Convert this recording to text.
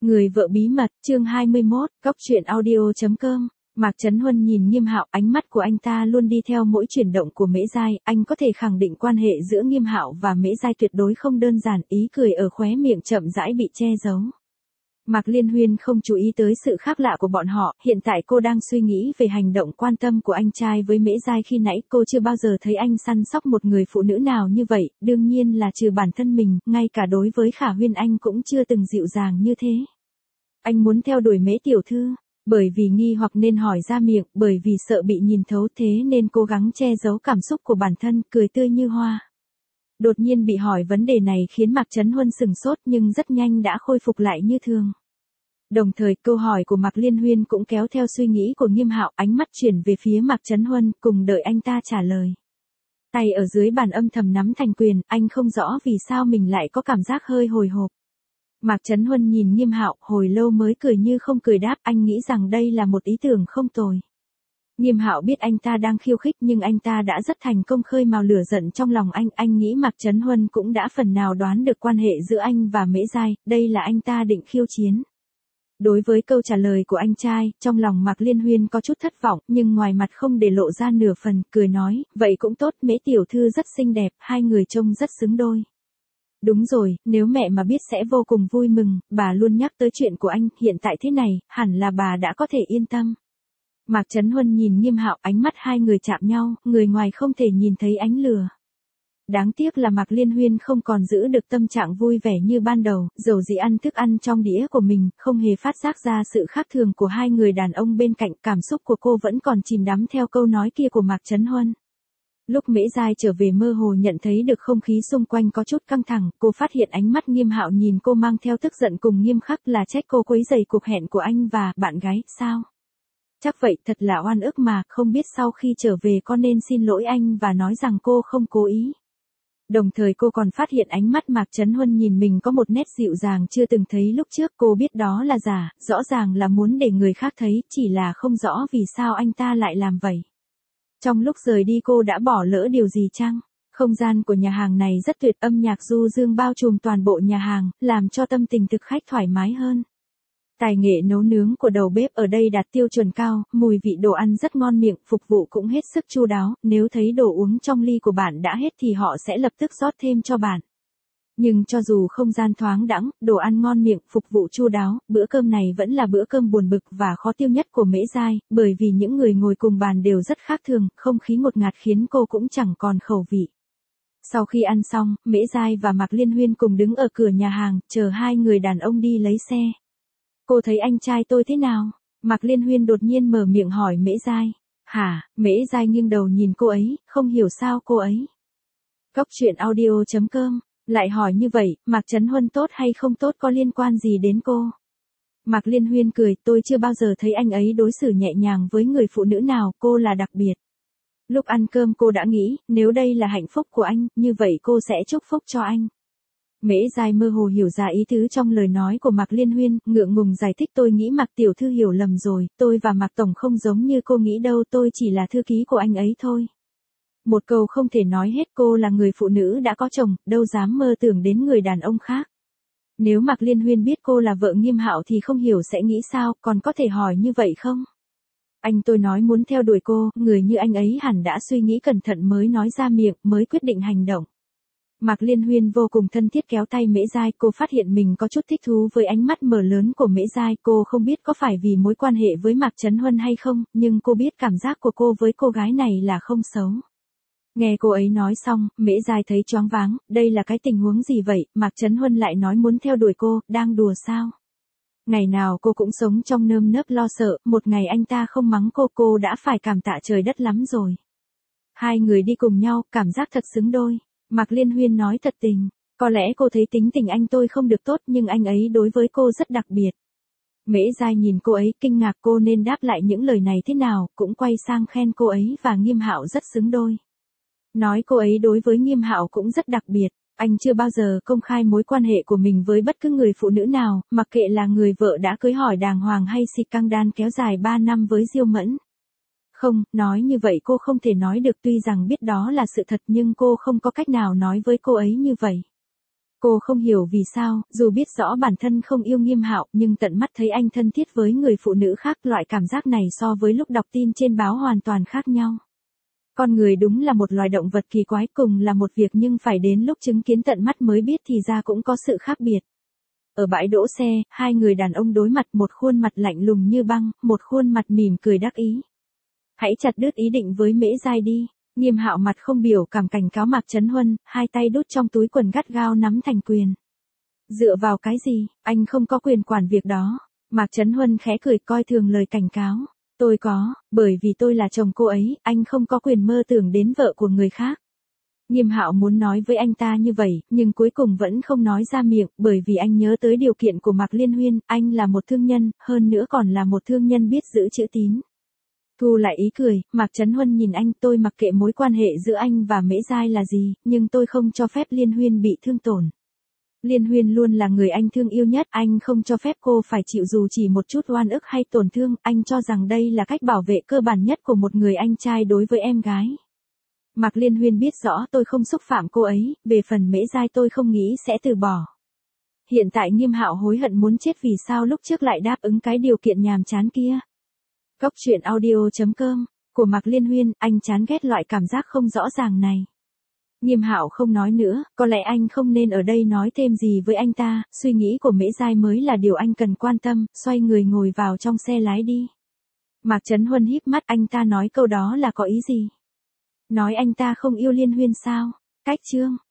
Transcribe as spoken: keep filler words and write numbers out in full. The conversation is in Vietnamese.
Người vợ bí mật, chương hai mươi mốt, góc truyện audio chấm com. Mạc Chấn Huân nhìn Nghiêm Hạo, ánh mắt của anh ta luôn đi theo mỗi chuyển động của Mễ Giai, anh có thể khẳng định quan hệ giữa Nghiêm Hạo và Mễ Giai tuyệt đối không đơn giản, ý cười ở khóe miệng chậm rãi bị che giấu. Mạc Liên Huyên không chú ý tới sự khác lạ của bọn họ, hiện tại cô đang suy nghĩ về hành động quan tâm của anh trai với Mễ Giai khi nãy, cô chưa bao giờ thấy anh săn sóc một người phụ nữ nào như vậy, đương nhiên là trừ bản thân mình, ngay cả đối với Khả Huyên anh cũng chưa từng dịu dàng như thế. Anh muốn theo đuổi Mễ tiểu thư, bởi vì nghi hoặc nên hỏi ra miệng, bởi vì sợ bị nhìn thấu thế nên cố gắng che giấu cảm xúc của bản thân, cười tươi như hoa. Đột nhiên bị hỏi vấn đề này khiến Mạc Chấn Huân sừng sốt nhưng rất nhanh đã khôi phục lại như thường. Đồng thời câu hỏi của Mạc Liên Huyên cũng kéo theo suy nghĩ của Nghiêm Hạo, ánh mắt chuyển về phía Mạc Chấn Huân, cùng đợi anh ta trả lời. Tay ở dưới bàn âm thầm nắm thành quyền, anh không rõ vì sao mình lại có cảm giác hơi hồi hộp. Mạc Chấn Huân nhìn Nghiêm Hạo, hồi lâu mới cười như không cười đáp, anh nghĩ rằng đây là một ý tưởng không tồi. Nghiêm Hạo biết anh ta đang khiêu khích nhưng anh ta đã rất thành công khơi mào lửa giận trong lòng anh, anh nghĩ Mạc Chấn Huân cũng đã phần nào đoán được quan hệ giữa anh và Mễ Giai, đây là anh ta định khiêu chiến. Đối với câu trả lời của anh trai, trong lòng Mạc Liên Huyên có chút thất vọng, nhưng ngoài mặt không để lộ ra nửa phần, cười nói, vậy cũng tốt, Mễ tiểu thư rất xinh đẹp, hai người trông rất xứng đôi. Đúng rồi, nếu mẹ mà biết sẽ vô cùng vui mừng, bà luôn nhắc tới chuyện của anh, hiện tại thế này, hẳn là bà đã có thể yên tâm. Mạc Chấn Huân nhìn Nghiêm Hạo, ánh mắt hai người chạm nhau, người ngoài không thể nhìn thấy ánh lửa. Đáng tiếc là Mạc Liên Huyên không còn giữ được tâm trạng vui vẻ như ban đầu, dầu gì ăn thức ăn trong đĩa của mình, không hề phát giác ra sự khác thường của hai người đàn ông bên cạnh, cảm xúc của cô vẫn còn chìm đắm theo câu nói kia của Mạc Chấn Huân. Lúc Mễ Giai trở về mơ hồ nhận thấy được không khí xung quanh có chút căng thẳng, cô phát hiện ánh mắt Nghiêm Hạo nhìn cô mang theo tức giận cùng nghiêm khắc, là trách cô quấy rầy cuộc hẹn của anh và bạn gái, sao? Chắc vậy, thật là oan ức mà, không biết sau khi trở về con nên xin lỗi anh và nói rằng cô không cố ý. Đồng thời cô còn phát hiện ánh mắt Mạc Chấn Huân nhìn mình có một nét dịu dàng chưa từng thấy lúc trước, cô biết đó là giả, rõ ràng là muốn để người khác thấy, chỉ là không rõ vì sao anh ta lại làm vậy. Trong lúc rời đi cô đã bỏ lỡ điều gì chăng? Không gian của nhà hàng này rất tuyệt, âm nhạc du dương bao trùm toàn bộ nhà hàng, làm cho tâm tình thực khách thoải mái hơn. Tài nghệ nấu nướng của đầu bếp ở đây đạt tiêu chuẩn cao, mùi vị đồ ăn rất ngon miệng, phục vụ cũng hết sức chu đáo, nếu thấy đồ uống trong ly của bạn đã hết thì họ sẽ lập tức rót thêm cho bạn. Nhưng cho dù không gian thoáng đãng, đồ ăn ngon miệng, phục vụ chu đáo, bữa cơm này vẫn là bữa cơm buồn bực và khó tiêu nhất của Mễ Giai, bởi vì những người ngồi cùng bàn đều rất khác thường, không khí ngột ngạt khiến cô cũng chẳng còn khẩu vị. Sau khi ăn xong, Mễ Giai và Mạc Liên Huyên cùng đứng ở cửa nhà hàng, chờ hai người đàn ông đi lấy xe. Cô thấy anh trai tôi thế nào? Mạc Liên Huyên đột nhiên mở miệng hỏi Mễ Giai. Hả? Mễ Giai nghiêng đầu nhìn cô ấy, không hiểu sao cô ấy. Góc truyện audio chấm com. Lại hỏi như vậy, Mạc Chấn Huân tốt hay không tốt có liên quan gì đến cô? Mạc Liên Huyên cười, tôi chưa bao giờ thấy anh ấy đối xử nhẹ nhàng với người phụ nữ nào, cô là đặc biệt. Lúc ăn cơm cô đã nghĩ, nếu đây là hạnh phúc của anh, như vậy cô sẽ chúc phúc cho anh. Mễ Giai mơ hồ hiểu ra ý tứ trong lời nói của Mạc Liên Huyên, ngượng ngùng giải thích, tôi nghĩ Mạc tiểu thư hiểu lầm rồi, tôi và Mạc tổng không giống như cô nghĩ đâu, tôi chỉ là thư ký của anh ấy thôi. Một câu không thể nói hết, cô là người phụ nữ đã có chồng, đâu dám mơ tưởng đến người đàn ông khác. Nếu Mạc Liên Huyên biết cô là vợ Nghiêm Hạo thì không hiểu sẽ nghĩ sao, còn có thể hỏi như vậy không? Anh tôi nói muốn theo đuổi cô, người như anh ấy hẳn đã suy nghĩ cẩn thận mới nói ra miệng, mới quyết định hành động. Mạc Liên Huyên vô cùng thân thiết kéo tay Mễ Giai, cô phát hiện mình có chút thích thú với ánh mắt mở lớn của Mễ Giai, cô không biết có phải vì mối quan hệ với Mạc Chấn Huân hay không, nhưng cô biết cảm giác của cô với cô gái này là không xấu. Nghe cô ấy nói xong, Mễ Giai thấy choáng váng, đây là cái tình huống gì vậy, Mạc Chấn Huân lại nói muốn theo đuổi cô, đang đùa sao? Ngày nào cô cũng sống trong nơm nớp lo sợ, một ngày anh ta không mắng cô, cô đã phải cảm tạ trời đất lắm rồi. Hai người đi cùng nhau, cảm giác thật xứng đôi. Mạc Liên Huyên nói thật tình, có lẽ cô thấy tính tình anh tôi không được tốt nhưng anh ấy đối với cô rất đặc biệt. Mễ Giai nhìn cô ấy kinh ngạc, cô nên đáp lại những lời này thế nào, cũng quay sang khen cô ấy và Nghiêm Hạo rất xứng đôi. Nói cô ấy đối với Nghiêm Hạo cũng rất đặc biệt, anh chưa bao giờ công khai mối quan hệ của mình với bất cứ người phụ nữ nào, mặc kệ là người vợ đã cưới hỏi đàng hoàng hay si căng đan kéo dài ba năm với Diêu Mẫn. Không, nói như vậy cô không thể nói được, tuy rằng biết đó là sự thật nhưng cô không có cách nào nói với cô ấy như vậy. Cô không hiểu vì sao, dù biết rõ bản thân không yêu Nghiêm Hạo, nhưng tận mắt thấy anh thân thiết với người phụ nữ khác, loại cảm giác này so với lúc đọc tin trên báo hoàn toàn khác nhau. Con người đúng là một loài động vật kỳ quái, cùng là một việc nhưng phải đến lúc chứng kiến tận mắt mới biết thì ra cũng có sự khác biệt. Ở bãi đỗ xe, hai người đàn ông đối mặt, một khuôn mặt lạnh lùng như băng, một khuôn mặt mỉm cười đắc ý. Hãy chặt đứt ý định với Mễ Giai đi. Nghiêm Hạo mặt không biểu cảm cảnh cáo Mạc Chấn Huân, hai tay đút trong túi quần gắt gao nắm thành quyền. Dựa vào cái gì, anh không có quyền quản việc đó. Mạc Chấn Huân khẽ cười coi thường lời cảnh cáo. Tôi có, bởi vì tôi là chồng cô ấy, anh không có quyền mơ tưởng đến vợ của người khác. Nghiêm Hạo muốn nói với anh ta như vậy, nhưng cuối cùng vẫn không nói ra miệng, bởi vì anh nhớ tới điều kiện của Mạc Liên Huyên, anh là một thương nhân, hơn nữa còn là một thương nhân biết giữ chữ tín. Thu lại ý cười, Mạc Chấn Huân nhìn anh, tôi mặc kệ mối quan hệ giữa anh và Mễ Giai là gì, nhưng tôi không cho phép Liên Huyên bị thương tổn. Liên Huyên luôn là người anh thương yêu nhất, anh không cho phép cô phải chịu dù chỉ một chút oan ức hay tổn thương, anh cho rằng đây là cách bảo vệ cơ bản nhất của một người anh trai đối với em gái. Mạc Liên Huyên biết rõ tôi không xúc phạm cô ấy, về phần Mễ Giai tôi không nghĩ sẽ từ bỏ. Hiện tại Nghiêm Hạo hối hận muốn chết vì sao lúc trước lại đáp ứng cái điều kiện nhàm chán kia. Cốc truyện audio chấm com của Mạc Liên Huyên, anh chán ghét loại cảm giác không rõ ràng này. Nghiêm Hạo không nói nữa, có lẽ anh không nên ở đây nói thêm gì với anh ta, suy nghĩ của Mễ Giai mới là điều anh cần quan tâm, xoay người ngồi vào trong xe lái đi. Mạc Chấn Huân híp mắt, anh ta nói câu đó là có ý gì? Nói anh ta không yêu Liên Huyên sao? Cách chương